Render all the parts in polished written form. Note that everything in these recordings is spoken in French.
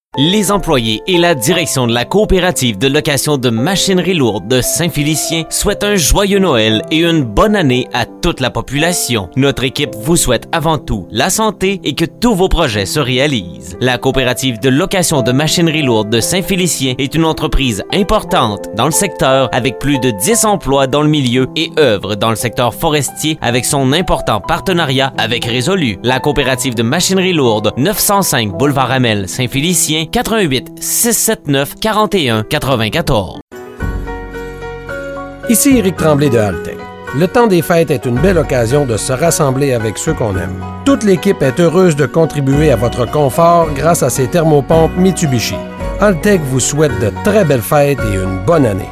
Les employés et la direction de la coopérative de location de machinerie lourde de Saint-Félicien souhaitent un joyeux Noël et une bonne année à toute la population. Notre équipe vous souhaite avant tout la santé et que tous vos projets se réalisent. La coopérative de location de machinerie lourde de Saint-Félicien est une entreprise importante dans le secteur avec plus de 10 emplois dans le milieu et œuvre dans le secteur forestier avec son important partenariat avec Résolu. La coopérative de machinerie lourde 905 boulevard Hamel Saint-Félicien 88 679 41 94. Ici Éric Tremblay de Haltech. Le temps des fêtes est une belle occasion de se rassembler avec ceux qu'on aime. Toute l'équipe est heureuse de contribuer à votre confort grâce à ces thermopompes Mitsubishi. Haltech vous souhaite de très belles fêtes et une bonne année.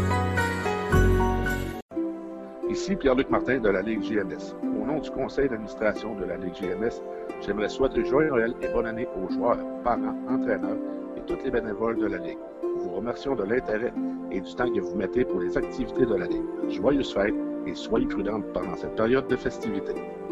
Ici Pierre-Luc Martin de la Ligue JMS. Au nom du conseil d'administration de la Ligue JMS, j'aimerais souhaiter joyeux Noël et bonne année aux joueurs, parents, entraîneurs et tous les bénévoles de la Ligue. Nous vous remercions de l'intérêt et du temps que vous mettez pour les activités de la Ligue. Joyeuses fêtes et soyez prudents pendant cette période de festivités.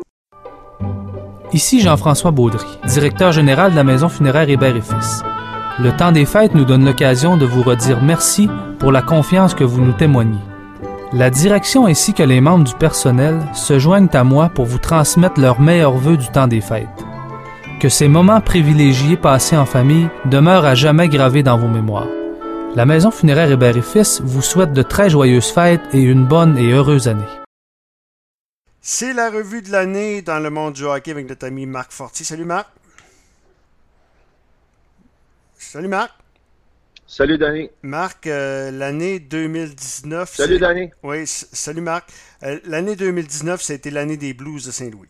Ici Jean-François Baudry, directeur général de la Maison funéraire Hébert et Fils. Le temps des fêtes nous donne l'occasion de vous redire merci pour la confiance que vous nous témoignez. La direction ainsi que les membres du personnel se joignent à moi pour vous transmettre leurs meilleurs vœux du temps des fêtes. Que ces moments privilégiés passés en famille demeurent à jamais gravés dans vos mémoires. La Maison funéraire Hébert et Fils vous souhaite de très joyeuses fêtes et une bonne et heureuse année. C'est la revue de l'année dans le monde du hockey avec notre ami Marc Fortier. Salut Marc. Salut Marc. Salut Danny. Marc, l'année 2019... Salut Danny. Oui, salut Marc. L'année 2019, ça a été l'année des Blues de Saint-Louis.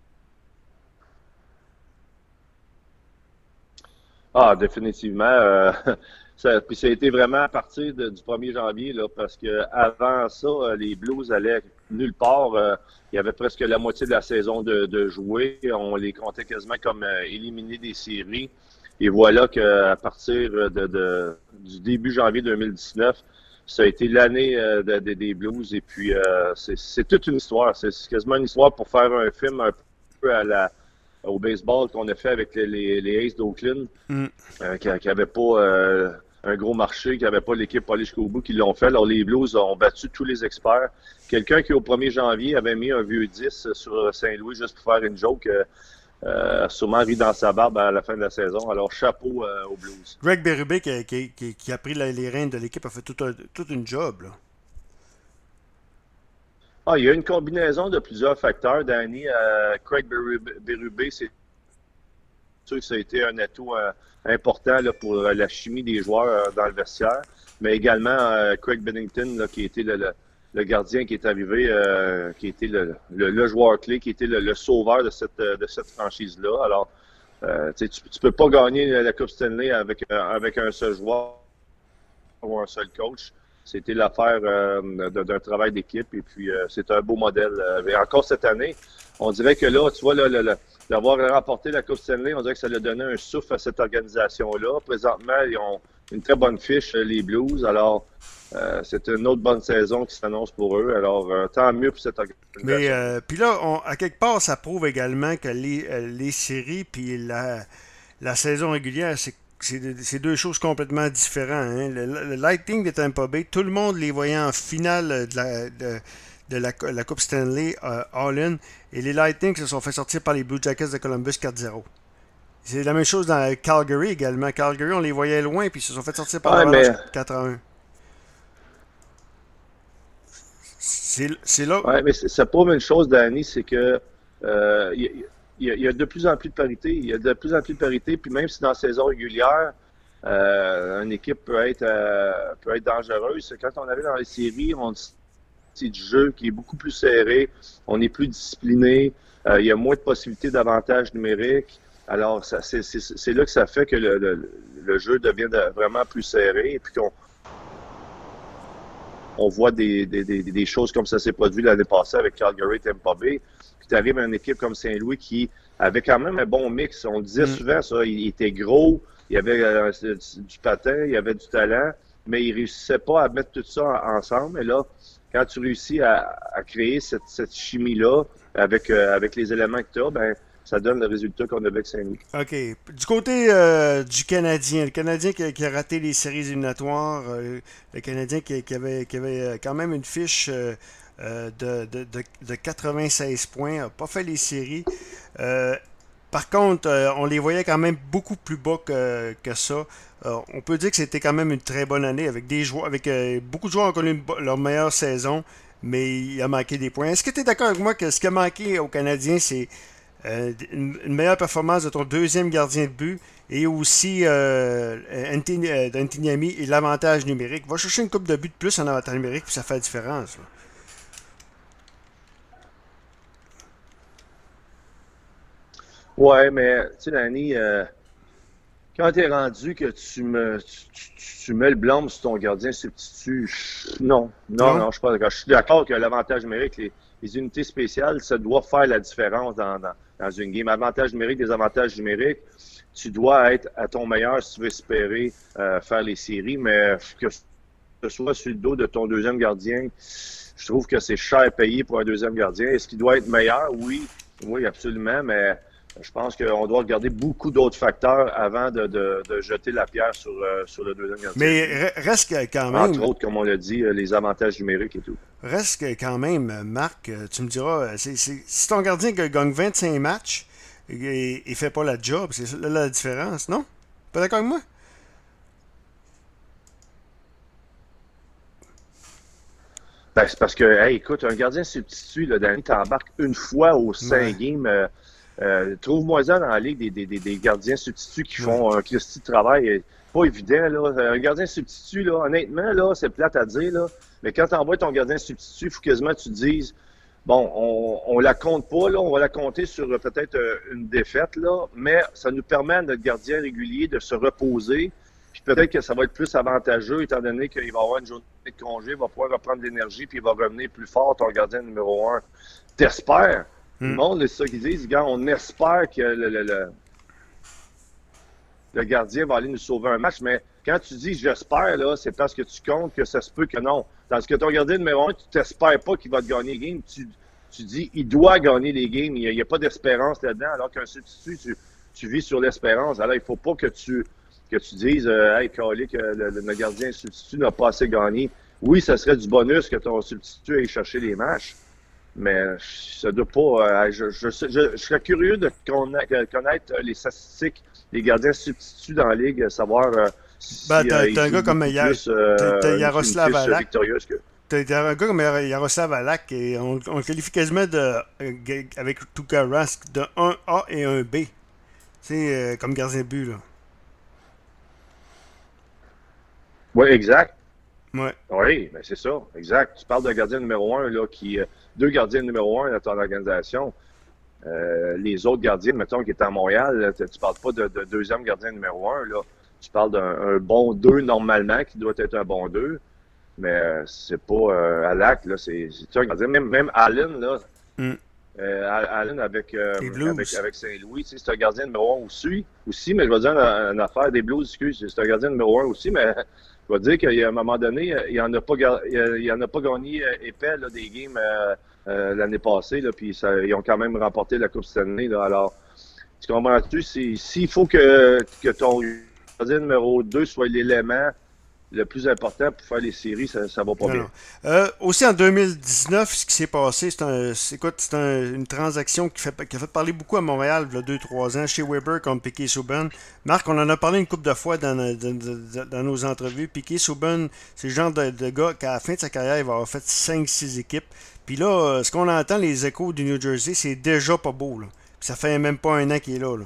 Ah, définitivement. Puis ça a été vraiment à partir du 1er janvier, là, parce que avant ça, les Blues allaient nulle part. Il y avait presque la moitié de la saison de jouer. On les comptait quasiment comme éliminés des séries. Et voilà qu'à partir du début janvier 2019, ça a été l'année des Blues. Et puis, c'est toute une histoire. C'est quasiment une histoire pour faire un film un peu au baseball qu'on a fait avec les Aces d'Oakland, qui n'avaient pas un gros marché, qui n'avaient pas l'équipe pour aller jusqu'au bout, qui l'ont fait. Alors, les Blues ont battu tous les experts. Quelqu'un qui, au 1er janvier, avait mis un vieux 10 sur Saint-Louis juste pour faire une joke, sûrement ri dans sa barbe à la fin de la saison. Alors, chapeau aux Blues. Greg Berube, qui a pris les rênes de l'équipe, a fait toute une job, là. Ah, il y a une combinaison de plusieurs facteurs, Danny. Craig Berube, c'est sûr que ça a été un atout important là, pour la chimie des joueurs dans le vestiaire, mais également Craig Bennington, là, qui était le gardien qui est arrivé, qui était le joueur clé, qui était le sauveur de cette franchise-là. Alors, tu peux pas gagner la Coupe Stanley avec un seul joueur ou un seul coach. C'était l'affaire d'un travail d'équipe et puis c'est un beau modèle. Et encore cette année, on dirait que là, tu vois, d'avoir remporté la Coupe Stanley, on dirait que ça a donné un souffle à cette organisation-là. Présentement, ils ont une très bonne fiche, les Blues. Alors, c'est une autre bonne saison qui s'annonce pour eux. Alors, tant mieux pour cette organisation. Mais puis là, à quelque part, ça prouve également que les séries puis la saison régulière, c'est deux choses complètement différentes. Hein. Le Lightning de Tampa Bay, tout le monde les voyait en finale de la Coupe Stanley All-In, et les Lightning se sont fait sortir par les Blue Jackets de Columbus 4-0. C'est la même chose dans Calgary également. Calgary, on les voyait loin, puis ils se sont fait sortir par l'Avalanche 4-1. C'est là. Oui, mais ça prouve une chose, Danny, c'est que il y a de plus en plus de parité. Il y a de plus en plus de parité. Puis même si dans la saison régulière, une équipe peut être dangereuse, quand on arrive dans les séries, c'est du jeu qui est beaucoup plus serré. On est plus discipliné. Il y a moins de possibilités d'avantages numériques. Alors, c'est là que ça fait que le jeu devient vraiment plus serré. Et puis on voit des choses comme ça s'est produit l'année passée avec Calgary et Tampa Bay. Puis tu arrives à une équipe comme Saint-Louis qui avait quand même un bon mix. On le disait souvent, ça, il était gros, il y avait du patin, il y avait du talent, mais il ne réussissait pas à mettre tout ça ensemble. Et là, quand tu réussis à créer cette chimie-là avec les éléments que tu as, ben ça donne le résultat qu'on a avec Saint-Louis. OK. Du côté du Canadien, le Canadien qui a raté les séries éliminatoires, le Canadien qui avait quand même une fiche de 96 points, n'a pas fait les séries. Par contre, on les voyait quand même beaucoup plus bas que ça. On peut dire que c'était quand même une très bonne année avec des joueurs, avec beaucoup de joueurs ont connu leur meilleure saison, mais il a manqué des points. Est-ce que tu es d'accord avec moi que ce qui a manqué aux Canadiens, c'est une meilleure performance de ton deuxième gardien de but et aussi d'Antiniami et l'avantage numérique? Va chercher une coupe de but de plus en avantage numérique, puis ça fait la différence. Là. Ouais, mais tu sais, Danny, quand t'es rendu que tu mets le blâme sur ton gardien substitut, non, je suis pas d'accord. Je suis d'accord que l'avantage numérique, les unités spéciales, ça doit faire la différence dans une game. Avantage numérique, désavantage numérique, tu dois être à ton meilleur si tu veux espérer faire les séries, mais que ce soit sur le dos de ton deuxième gardien, je trouve que c'est cher payé pour un deuxième gardien. Est-ce qu'il doit être meilleur? Oui, absolument, mais je pense qu'on doit regarder beaucoup d'autres facteurs avant de jeter la pierre sur le deuxième gardien. Mais reste quand même... Entre autres, comme on l'a dit, les avantages numériques et tout. Reste quand même, Marc, tu me diras, si ton gardien gagne 25 matchs et ne fait pas la job, c'est là la différence, non? Pas d'accord avec moi? Ben, c'est parce que, hey, écoute, un gardien substitut, là, Danny, t'embarques une fois aux 5 games... trouve-moi ça dans la ligue des gardiens substituts qui font un Christy de travail. Pas évident, là. Un gardien substitut, là, honnêtement, là, c'est plate à dire, là. Mais quand tu envoies ton gardien substitut, il faut quasiment que tu te dises, bon, on la compte pas, là, on va la compter sur peut-être une défaite, là, mais ça nous permet à notre gardien régulier de se reposer. Puis peut-être que ça va être plus avantageux, étant donné qu'il va avoir une journée de congé, il va pouvoir reprendre de l'énergie, puis il va revenir plus fort, ton gardien numéro 1. T'espères. Le monde, c'est ça qu'ils disent. Gars, on espère que le gardien va aller nous sauver un match, mais quand tu dis j'espère, là, c'est parce que tu comptes que ça se peut que non. Parce que ton gardien numéro 1, tu t'espères pas qu'il va te gagner les games. Tu dis il doit gagner les games. Il n'y a pas d'espérance là-dedans, alors qu'un substitut, tu vis sur l'espérance. Alors, il faut pas que tu dises hey, Calé, que le gardien substitut n'a pas assez gagné. Oui, ça serait du bonus que ton substitut aille chercher les matchs. Mais ça doit pas. Je serais curieux de connaître les statistiques des gardiens substituts dans la Ligue, savoir si t'as un gars comme t'as Yaroslav Alak. T'as un gars comme Yaroslav Alak et on le qualifie quasiment avec Tuukka Rask de 1A et 1B. C'est comme gardien de but, là. Oui, exact. Ouais. Oui, ben c'est ça, exact. Tu parles d'un gardien numéro 1, là, deux gardiens numéro 1 dans ton organisation. Les autres gardiens, mettons, qui étaient à Montréal, là, tu parles pas de deuxième gardien numéro 1, là. Tu parles d'un bon 2 normalement, qui doit être un bon 2. Mais c'est pas Alak, là, c'est un gardien. Même Allen, là. Allen avec Saint-Louis, c'est un gardien numéro 1 aussi, mais je vais dire une affaire des Blues, excuse, c'est un gardien numéro 1 aussi, mais je vais dire qu'à un moment donné, il n'en a pas gagné épais là, des games l'année passée, là, puis ils ont quand même remporté la Coupe cette année. Là, alors, tu comprends-tu? S'il faut que ton gardien numéro 2 soit l'élément le plus important pour faire les séries, ça va pas bien. Aussi en 2019, ce qui s'est passé, c'est une transaction qui a fait parler beaucoup à Montréal il y a 2-3 ans, chez Weber contre Piquet Souban. Marc, on en a parlé une couple de fois dans nos entrevues. Piquet Souban, c'est le genre de gars qu'à la fin de sa carrière, il va avoir fait 5-6 équipes. Puis là, ce qu'on entend, les échos du New Jersey, c'est déjà pas beau. Là. Puis ça fait même pas un an qu'il est là.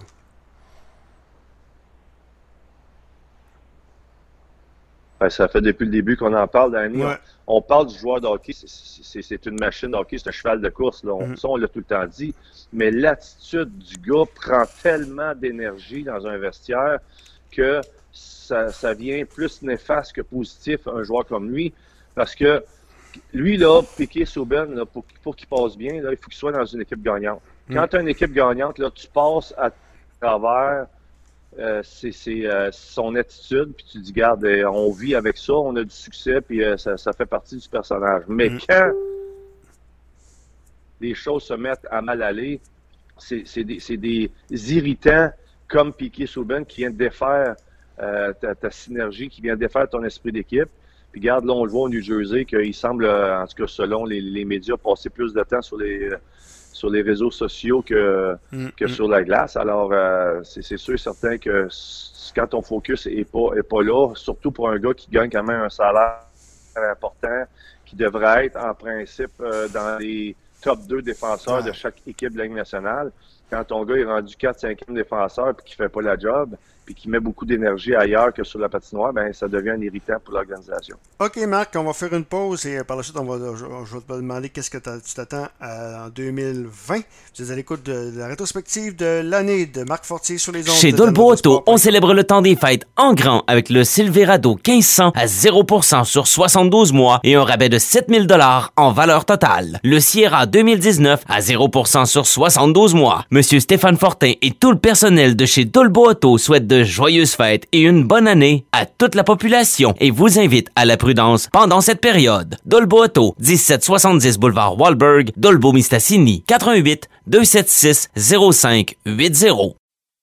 Ça fait depuis le début qu'on en parle, Danny. Ouais. On parle du joueur de hockey, c'est une machine de hockey, c'est un cheval de course. Là. Ça, on l'a tout le temps dit. Mais l'attitude du gars prend tellement d'énergie dans un vestiaire que ça vient plus néfaste que positif un joueur comme lui. Parce que lui, là, Piquet Souban, là, pour qu'il passe bien, là, il faut qu'il soit dans une équipe gagnante. Quand tu as une équipe gagnante, là, tu passes à travers c'est son attitude, puis tu dis, regarde, on vit avec ça, on a du succès, puis ça fait partie du personnage. Mais quand les choses se mettent à mal aller, c'est des irritants comme Piquet Souben qui vient défaire ta synergie, qui vient défaire ton esprit d'équipe. Puis regarde, là, on le voit au New Jersey qu'il semble, en tout cas selon les médias, passer plus de temps sur les réseaux sociaux que sur la glace. Alors, c'est sûr et certain que quand ton focus est pas là, surtout pour un gars qui gagne quand même un salaire important, qui devrait être en principe dans les top 2 défenseurs de chaque équipe de la Ligue nationale, quand ton gars est rendu 4-5e défenseur et qu'il fait pas la job, puis qui met beaucoup d'énergie ailleurs que sur la patinoire, ben ça devient un irritant pour l'organisation. OK, Marc, on va faire une pause et par la suite, je vais te demander qu'est-ce que tu t'attends en 2020. Vous êtes à l'écoute de la rétrospective de l'année de Marc Fortier sur les ondes. Chez Dolbo Auto, on célèbre le temps des fêtes en grand avec le Silverado 1500 à 0% sur 72 mois et un rabais de 7 000 $ en valeur totale. Le Sierra 2019 à 0% sur 72 mois. Monsieur Stéphane Fortin et tout le personnel de chez Dolbo Auto souhaitent de joyeuses fêtes et une bonne année à toute la population et vous invite à la prudence pendant cette période. Dolbo Auto, 1770 boulevard Wahlberg, Dolbeau-Mistassini, 88 276 0580.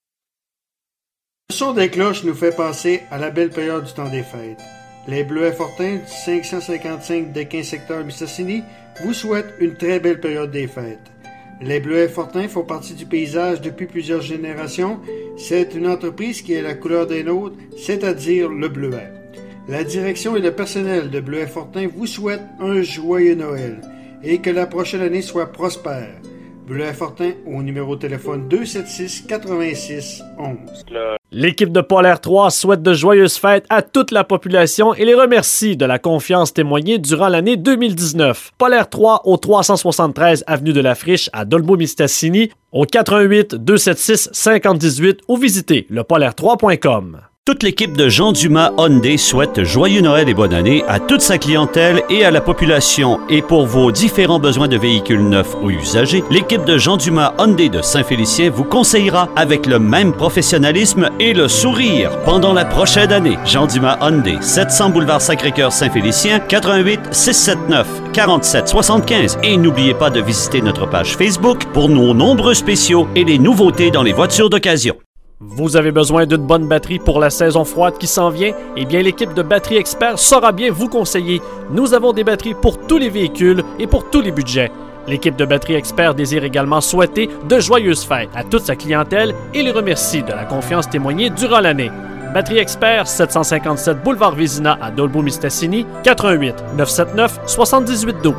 Le son des cloches nous fait penser à la belle période du temps des fêtes. Les Bleuets Fortins du 555 des 15 secteurs Mistassini vous souhaitent une très belle période des fêtes. Les Bleuets Fortins font partie du paysage depuis plusieurs générations. C'est une entreprise qui est la couleur des nôtres, c'est-à-dire le bleuet. La direction et le personnel de Bleuets Fortins vous souhaitent un joyeux Noël et que la prochaine année soit prospère. Bleuets Fortins au numéro de téléphone 276 86 11. L'équipe de Polaire 3 souhaite de joyeuses fêtes à toute la population et les remercie de la confiance témoignée durant l'année 2019. Polaire 3 au 373 avenue de la Friche à Dolbeau-Mistassini, au 88 276 5018 ou visitez lepolaire3.com. Toute l'équipe de Jean Dumas Hyundai souhaite joyeux Noël et bonne année à toute sa clientèle et à la population. Et pour vos différents besoins de véhicules neufs ou usagés, l'équipe de Jean Dumas Hyundai de Saint-Félicien vous conseillera avec le même professionnalisme et le sourire pendant la prochaine année. Jean Dumas Hyundai, 700 boulevard Sacré-Cœur Saint-Félicien, 88 679 47 75. Et n'oubliez pas de visiter notre page Facebook pour nos nombreux spéciaux et les nouveautés dans les voitures d'occasion. Vous avez besoin d'une bonne batterie pour la saison froide qui s'en vient? Eh bien, l'équipe de Batterie Expert saura bien vous conseiller. Nous avons des batteries pour tous les véhicules et pour tous les budgets. L'équipe de Batterie Expert désire également souhaiter de joyeuses fêtes à toute sa clientèle et les remercie de la confiance témoignée durant l'année. Batterie Expert, 757 boulevard Vézina à Dolbeau-Mistassini, 88 979 7812.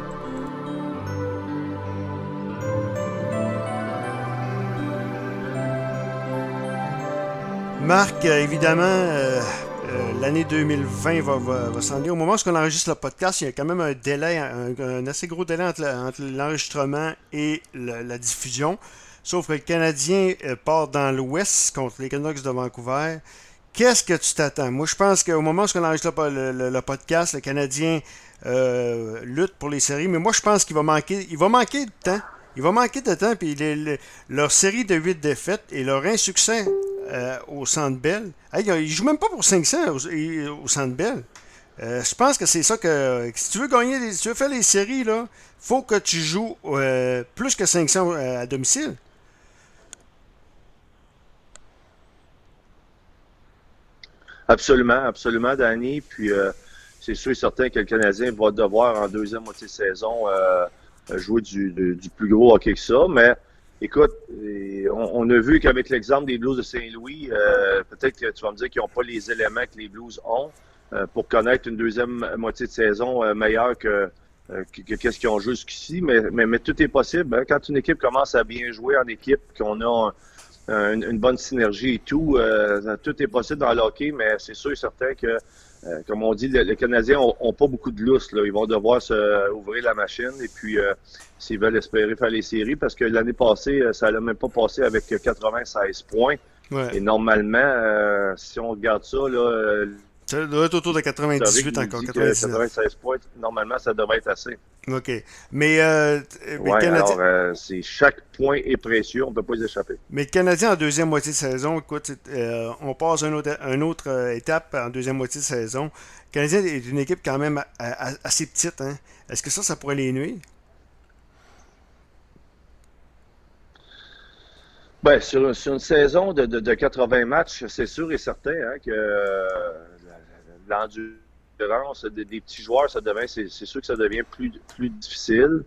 Marc, évidemment, l'année 2020 va s'en venir. Au moment où on enregistre le podcast, il y a quand même un délai, un assez gros délai entre l'enregistrement et la diffusion. Sauf que le Canadien part dans l'Ouest contre les Canucks de Vancouver. Qu'est-ce que tu t'attends? Moi, je pense qu'au moment où on enregistre le podcast, le Canadien lutte pour les séries. Mais moi, je pense qu'il va manquer de temps. Il va manquer de temps. Puis leur série de 8 défaites et leur insuccès au Centre Bell. Hey, ils jouent même pas pour 500 au Centre Bell. Je pense que c'est ça que... Si tu veux gagner, si tu veux faire les séries, là, faut que tu joues plus que 500 à domicile. Absolument, absolument, Danny. Puis c'est sûr et certain que le Canadien va devoir en deuxième moitié de saison jouer du plus gros hockey que ça, mais écoute, on a vu qu'avec l'exemple des Blues de Saint-Louis, peut-être que tu vas me dire qu'ils n'ont pas les éléments que les Blues ont pour connaître une deuxième moitié de saison meilleure que qu'est-ce qu'ils ont joué jusqu'ici, mais tout est possible. Hein? Quand une équipe commence à bien jouer en équipe, qu'on a une bonne synergie et tout, tout est possible dans le hockey, mais c'est sûr et certain que comme on dit, les Canadiens ont pas beaucoup de lousse. Là. Ils vont devoir ouvrir la machine et puis s'ils veulent espérer faire les séries, parce que l'année passée, ça n'a même pas passé avec 96 points. Ouais. Et normalement, si on regarde ça, là, ça doit être autour de 98 encore. 96 points, normalement, ça devrait être assez. OK. Mais ouais, Canadien... alors, chaque point est précieux, on ne peut pas y échapper. Mais le Canadien en deuxième moitié de saison, écoute, on passe une autre étape en deuxième moitié de saison. Le Canadien est une équipe quand même assez petite. Hein? Est-ce que ça pourrait les nuire? Ben, sur une saison de 80 matchs, c'est sûr et certain que l'endurance des petits joueurs, c'est sûr que ça devient plus difficile.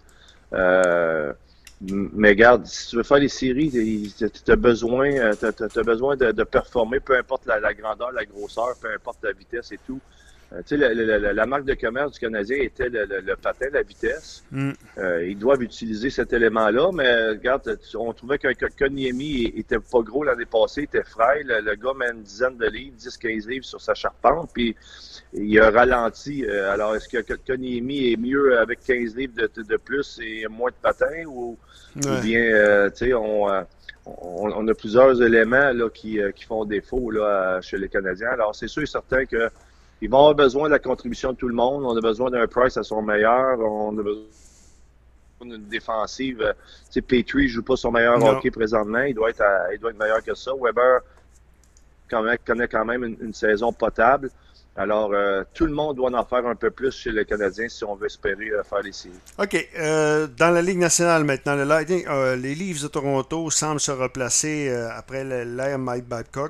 Mais regarde, si tu veux faire les séries, tu as besoin de performer, peu importe la grandeur, la grosseur, peu importe la vitesse et tout. Tu sais, la marque de commerce du Canadien était le patin, la vitesse. Ils doivent utiliser cet élément-là, mais regarde, on trouvait qu'un Kotkaniemi était pas gros l'année passée, il était frêle. Le gars met une dizaine de livres, 10-15 livres sur sa charpente, puis il a ralenti. Alors, est-ce que Kotkaniemi est mieux avec 15 livres de plus et moins de patin, ou bien, tu sais, on a plusieurs éléments là, qui font défaut là, chez les Canadiens. Alors, c'est sûr et certain que ils vont avoir besoin de la contribution de tout le monde. On a besoin d'un Price à son meilleur. On a besoin d'une défensive. Tu sais, Petrie ne joue pas son meilleur hockey présentement. Il doit être meilleur que ça. Weber connaît quand même une saison potable. Alors, tout le monde doit en faire un peu plus chez les Canadiens si on veut espérer faire les séries. OK. Dans la Ligue nationale maintenant, le Lightning, les Leafs de Toronto semblent se replacer après l'ère Mike Babcock.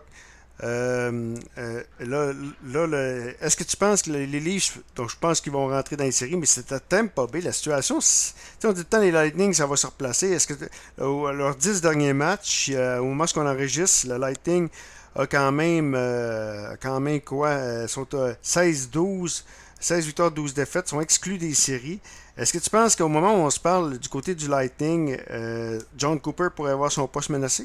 Est-ce que tu penses que les Leafs, donc je pense qu'ils vont rentrer dans les séries, mais c'est à Tampa Bay, la situation, on dit tout le temps les Lightning, ça va se replacer. Est-ce que leurs 10 derniers matchs, au moment où on enregistre, le Lightning a quand même quoi, sont à 16-12, 16 victoires, 12 défaites, sont exclus des séries. Est-ce que tu penses qu'au moment où on se parle du côté du Lightning, John Cooper pourrait avoir son poste menacé?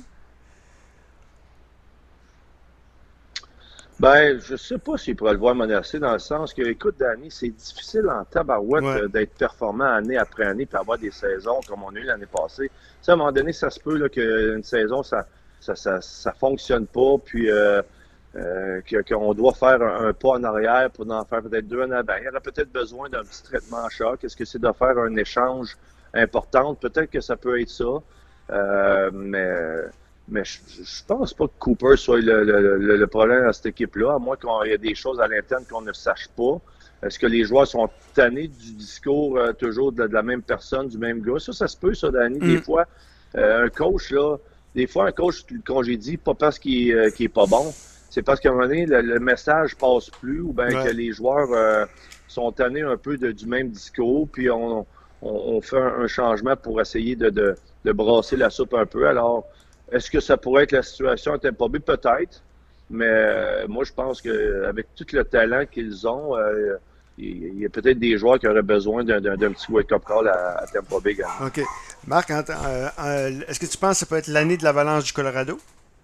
Ben, je sais pas s'il pourrait le voir menacé dans le sens que, écoute, Danny, c'est difficile en tabarouette d'être performant année après année et avoir des saisons comme on a eu l'année passée. Tu sais, à un moment donné, ça se peut là, qu'une saison, ça fonctionne pas, puis qu'on doit faire un pas en arrière pour en faire peut-être 2 en avant. Il y aurait peut-être besoin d'un petit traitement en choc. Est-ce que c'est de faire un échange important? Peut-être que ça peut être ça, mais je pense pas que Cooper soit le problème dans cette équipe-là, à moins qu'il y ait des choses à l'interne qu'on ne sache pas. Est-ce que les joueurs sont tannés du discours toujours de la même personne, du même gars? Ça se peut, ça, Danny. Des fois, un coach, le congédie, pas parce qu'il est pas bon, c'est parce qu'à un moment donné, le message passe plus, ou bien que les joueurs sont tannés un peu du même discours, puis on fait un changement pour essayer de brasser la soupe un peu. Alors, est-ce que ça pourrait être la situation à Tampa Bay? Peut-être, mais moi, je pense qu'avec tout le talent qu'ils ont, il y a peut-être des joueurs qui auraient besoin d'un petit wake-up call à Tampa Bay également. OK. Marc, est-ce que tu penses que ça peut être l'année de l'Avalanche du Colorado?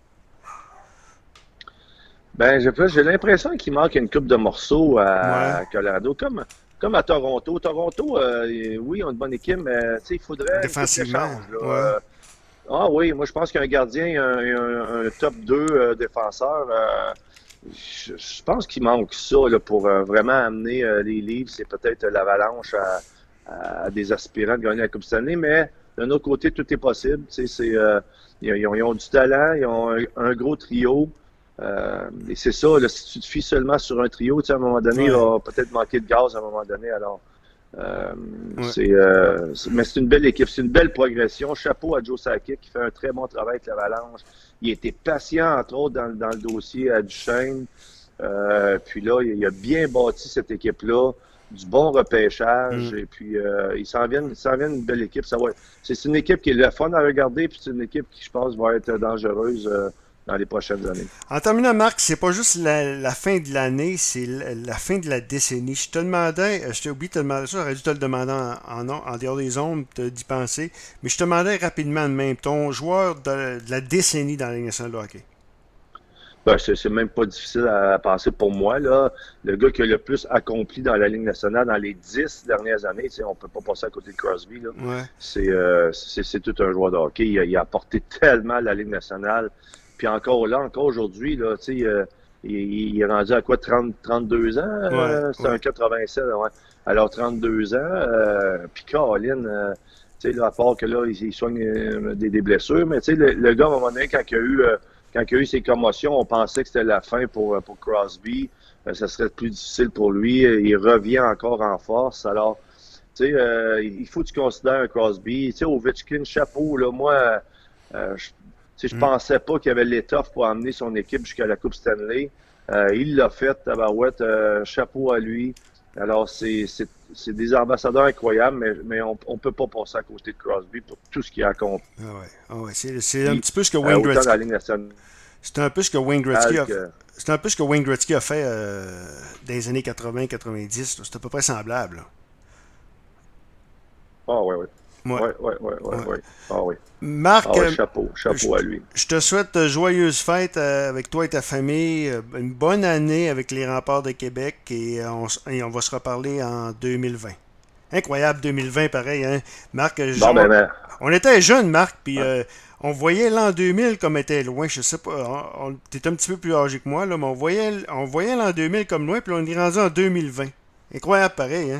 Ben, j'ai l'impression qu'il manque une coupe de morceaux à Colorado, comme à Toronto. Toronto, oui, ils ont une bonne équipe, mais il faudrait défensivement. Ah oui, moi je pense qu'un gardien, un top 2 défenseur, je pense qu'il manque ça là, pour vraiment amener les Leafs. C'est peut-être l'Avalanche à des aspirants de gagner la Coupe cette année, mais d'un autre côté, tout est possible. Ils ont du talent, ils ont un gros trio. Et c'est ça, là, si tu te fies seulement sur un trio, à un moment donné, il va peut-être manquer de gaz à un moment donné. Alors, mais c'est une belle équipe, c'est une belle progression. Chapeau à Joe Sakic qui fait un très bon travail avec l'Avalanche. Il a été patient, entre autres, dans le dossier à Duchesne. Puis là, il a bien bâti cette équipe-là, du bon repêchage. Et puis, il s'en vient une belle équipe. C'est une équipe qui est le fun à regarder, puis c'est une équipe qui, je pense, va être dangereuse dans les prochaines années. En terminant, Marc, c'est pas juste la fin de l'année, c'est la fin de la décennie. Je t'ai oublié de te demander ça, j'aurais dû te le demander en dehors des ondes, d'y penser, mais je te demandais rapidement de même, ton joueur de la décennie dans la Ligue nationale de hockey. Ben, c'est même pas difficile à penser pour moi, là. Le gars qui a le plus accompli dans la Ligue nationale dans les 10 dernières années, on peut pas passer à côté de Crosby, là. C'est tout un joueur de hockey. Il a apporté tellement à la Ligue nationale. Puis encore aujourd'hui, là, il est rendu à quoi, 32 ans? C'est un 87, ouais. Alors, 32 ans, puis Caroline, à part que là, il soigne des blessures, mais le gars, à un moment donné, quand il a eu ses commotions, on pensait que c'était la fin pour Crosby. Ça serait plus difficile pour lui. Il revient encore en force. Alors, il faut que tu considères un Crosby. Ovechkin, chapeau, là, moi... Si je pensais pas qu'il y avait l'étoffe pour amener son équipe jusqu'à la Coupe Stanley. Il l'a fait, tabarouette, chapeau à lui. Alors, c'est des ambassadeurs incroyables, mais on peut pas passer à côté de Crosby pour tout ce qu'il a accompli. C'est un petit peu ce que Wayne Gretzky... C'est un peu ce que Wayne Gretzky a fait. C'est un peu ce que Wayne Gretzky a fait dans les années 80-90. C'est à peu près semblable. Ah oui. Ouais. Ah oui. Marc, chapeau à lui. Je te souhaite joyeuses fêtes avec toi et ta famille, une bonne année avec les Remparts de Québec et on va se reparler en 2020. Incroyable 2020 pareil, hein? Marc, on était jeunes, Marc, puis on voyait l'an 2000 comme était loin. Je sais pas, t'es un petit peu plus âgé que moi, là, mais on voyait l'an 2000 comme loin, puis on est rendu en 2020. Incroyable pareil, hein?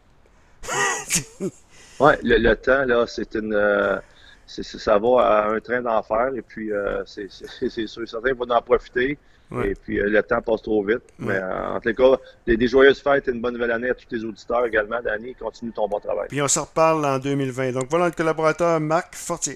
Oui, le temps, là, ça va à un train d'enfer, et puis c'est sûr, certains vont en profiter, et puis le temps passe trop vite. Mais en tout cas, des joyeuses fêtes et une bonne nouvelle année à tous les auditeurs également, Danny. Continue ton bon travail. Puis on se reparle en 2020. Donc voilà notre collaborateur Marc Fortier.